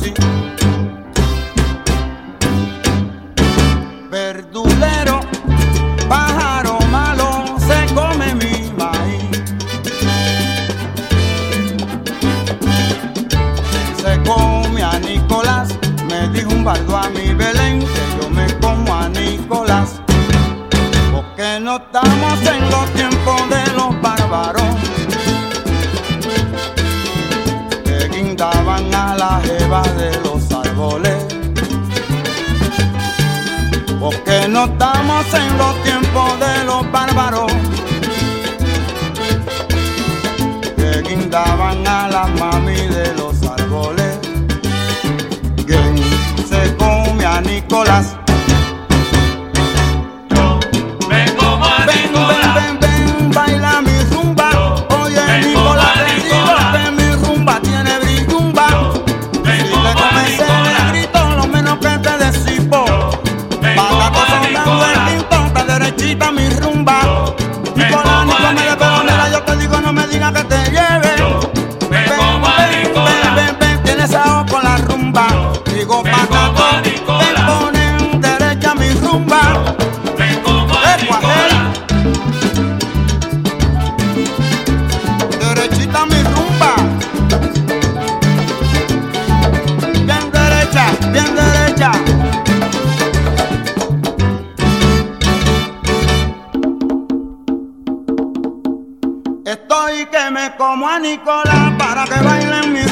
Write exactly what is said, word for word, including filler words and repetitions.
así. Verdulero, pájaro malo, se come mi maíz. Se come a Nicolás, me dijo un bardo a mi Belén, que yo me como a Nicolás. Porque no estamos en los tiempos de los bárbaros que guindaban a la jeva de los árboles. Porque no estamos en los tiempos de los bárbaros que guindaban a la mami de los árboles. ¿Quién se come a Nicolás? Yo me como a Ven, Nicolás. ven, ven, ven, baila mi rumba. Oye, me Nicolás, como a te digo Nicolás. que mi rumba tiene brillumba. me Si como te a comes ese Nicolás. negrito, lo menos que te desipo. me Patato como a sonando el Nicolás. tinto, está derechita mi rumba. me Nicolás, como a Nicolás, me pero Nicolás. mira, yo te digo, no me digas que te lleve. me Ven, como a ven, Nicolás. ven, ven, ven, tienes ajo con la rumba. Digo, me patato, como a Nicolás. ven, ponen derecha mi rumba. me como a Eh, Nicolás. Derechita mi rumba. Bien derecha, bien derecha. Estoy que me como a Nicolás para que bailen mi